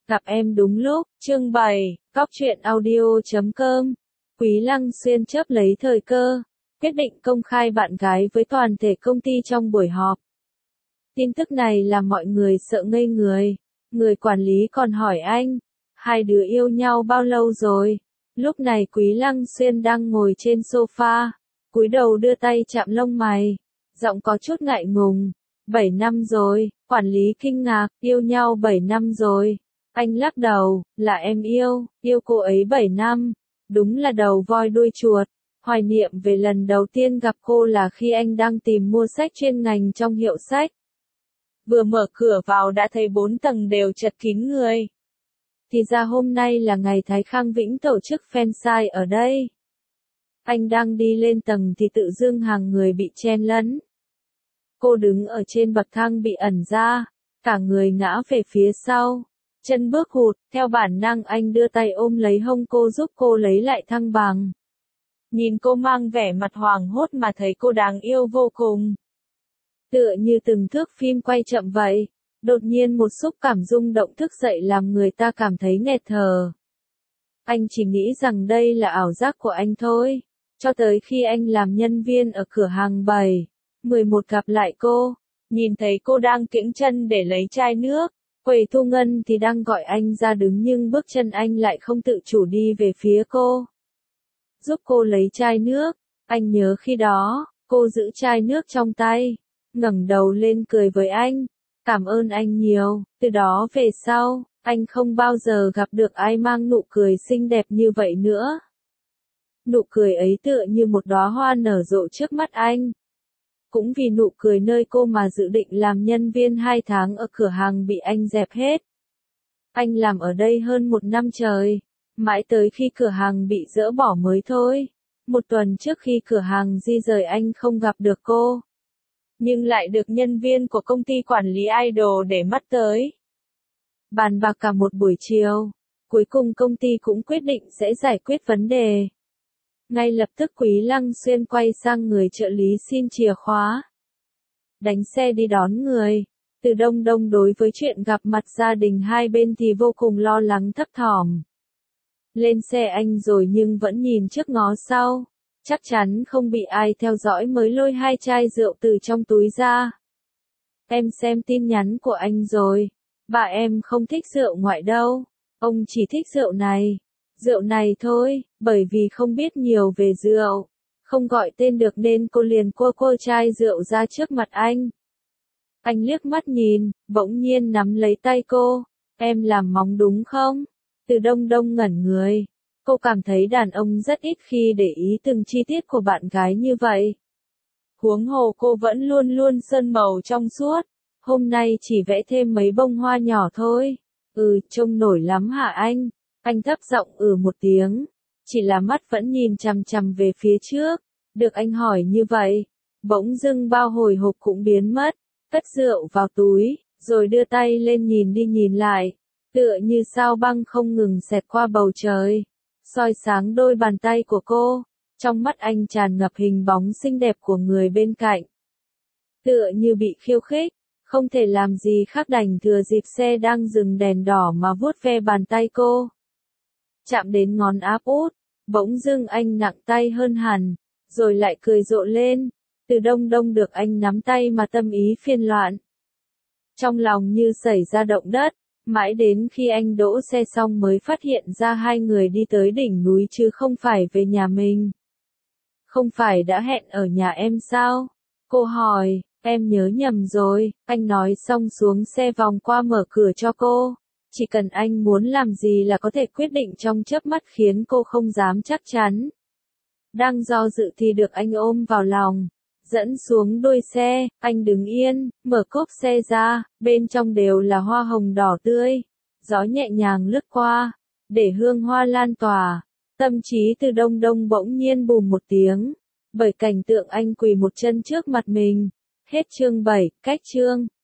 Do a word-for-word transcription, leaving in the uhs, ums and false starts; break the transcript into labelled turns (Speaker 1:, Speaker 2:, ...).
Speaker 1: Gặp em đúng lúc, chương bảy, cóc truyện audio chấm com. Quý Lăng Xuyên chớp lấy thời cơ, quyết định công khai bạn gái với toàn thể công ty trong buổi họp. Tin tức này làm mọi người sợ ngây người. Người quản lý còn hỏi anh, hai đứa yêu nhau bao lâu rồi? Lúc này Quý Lăng Xuyên đang ngồi trên sofa, cúi đầu đưa tay chạm lông mày, giọng có chút ngại ngùng. Bảy năm rồi, quản lý kinh ngạc, yêu nhau bảy năm rồi. Anh lắc đầu, là em yêu, yêu cô ấy bảy năm. Đúng là đầu voi đuôi chuột. Hoài niệm về lần đầu tiên gặp cô là khi anh đang tìm mua sách chuyên ngành trong hiệu sách. Vừa mở cửa vào đã thấy bốn tầng đều chật kín người. Thì ra hôm nay là ngày Thái Khang Vĩnh tổ chức fansite ở đây. Anh đang đi lên tầng thì tự dưng hàng người bị chen lấn. Cô đứng ở trên bậc thang bị ẩn ra, cả người ngã về phía sau. Chân bước hụt, theo bản năng anh đưa tay ôm lấy hông cô giúp cô lấy lại thăng bằng. Nhìn cô mang vẻ mặt hoảng hốt mà thấy cô đáng yêu vô cùng. Tựa như từng thước phim quay chậm vậy, đột nhiên một xúc cảm rung động thức dậy làm người ta cảm thấy nghẹt thở. Anh chỉ nghĩ rằng đây là ảo giác của anh thôi, cho tới khi anh làm nhân viên ở cửa hàng bảy, mười một gặp lại cô, nhìn thấy cô đang kiễng chân để lấy chai nước. Quầy thu ngân thì đang gọi anh ra đứng nhưng bước chân anh lại không tự chủ đi về phía cô. Giúp cô lấy chai nước, anh nhớ khi đó, cô giữ chai nước trong tay, ngẩng đầu lên cười với anh, cảm ơn anh nhiều, từ đó về sau, anh không bao giờ gặp được ai mang nụ cười xinh đẹp như vậy nữa. Nụ cười ấy tựa như một đóa hoa nở rộ trước mắt anh. Cũng vì nụ cười nơi cô mà dự định làm nhân viên hai tháng ở cửa hàng bị anh dẹp hết. Anh làm ở đây hơn một năm trời, mãi tới khi cửa hàng bị dỡ bỏ mới thôi. Một tuần trước khi cửa hàng di rời anh không gặp được cô. Nhưng lại được nhân viên của công ty quản lý idol để mắt tới. Bàn bạc cả một buổi chiều, cuối cùng công ty cũng quyết định sẽ giải quyết vấn đề. Ngay lập tức Quý Lăng Xuyên quay sang người trợ lý xin chìa khóa. Đánh xe đi đón người. Từ Đông Đông đối với chuyện gặp mặt gia đình hai bên thì vô cùng lo lắng thấp thỏm. Lên xe anh rồi nhưng vẫn nhìn trước ngó sau. Chắc chắn không bị ai theo dõi mới lôi hai chai rượu từ trong túi ra. Em xem tin nhắn của anh rồi. Bà em không thích rượu ngoại đâu. Ông chỉ thích rượu này. Rượu này thôi, bởi vì không biết nhiều về rượu, không gọi tên được nên cô liền cua cua chai rượu ra trước mặt anh. Anh liếc mắt nhìn, bỗng nhiên nắm lấy tay cô, em làm móng đúng không? Từ Đông Đông ngẩn người, cô cảm thấy đàn ông rất ít khi để ý từng chi tiết của bạn gái như vậy. Huống hồ cô vẫn luôn luôn sơn màu trong suốt, hôm nay chỉ vẽ thêm mấy bông hoa nhỏ thôi. Ừ, trông nổi lắm hả anh? Anh thấp giọng ừ một tiếng, chỉ là mắt vẫn nhìn chằm chằm về phía trước. Được anh hỏi như vậy, bỗng dưng bao hồi hộp cũng biến mất, cất rượu vào túi, rồi đưa tay lên nhìn đi nhìn lại, tựa như sao băng không ngừng xẹt qua bầu trời, soi sáng đôi bàn tay của cô. Trong mắt anh tràn ngập hình bóng xinh đẹp của người bên cạnh. Tựa như bị khiêu khích, không thể làm gì khác đành thừa dịp xe đang dừng đèn đỏ mà vuốt ve bàn tay cô. Chạm đến ngón áp út, bỗng dưng anh nặng tay hơn hẳn, rồi lại cười rộ lên. Từ Đông Đông được anh nắm tay mà tâm ý phiên loạn. Trong lòng như xảy ra động đất, mãi đến khi anh đỗ xe xong mới phát hiện ra hai người đi tới đỉnh núi chứ không phải về nhà mình. Không phải đã hẹn ở nhà em sao? Cô hỏi, em nhớ nhầm rồi, anh nói xong xuống xe vòng qua mở cửa cho cô. Chỉ cần anh muốn làm gì là có thể quyết định trong chớp mắt khiến cô không dám chắc chắn. Đang do dự thì được anh ôm vào lòng, dẫn xuống đuôi xe, anh đứng yên, mở cốp xe ra, bên trong đều là hoa hồng đỏ tươi. Gió nhẹ nhàng lướt qua, để hương hoa lan tỏa, tâm trí Từ Đông Đông bỗng nhiên bùm một tiếng, bởi cảnh tượng anh quỳ một chân trước mặt mình. Hết chương bảy, cách chương.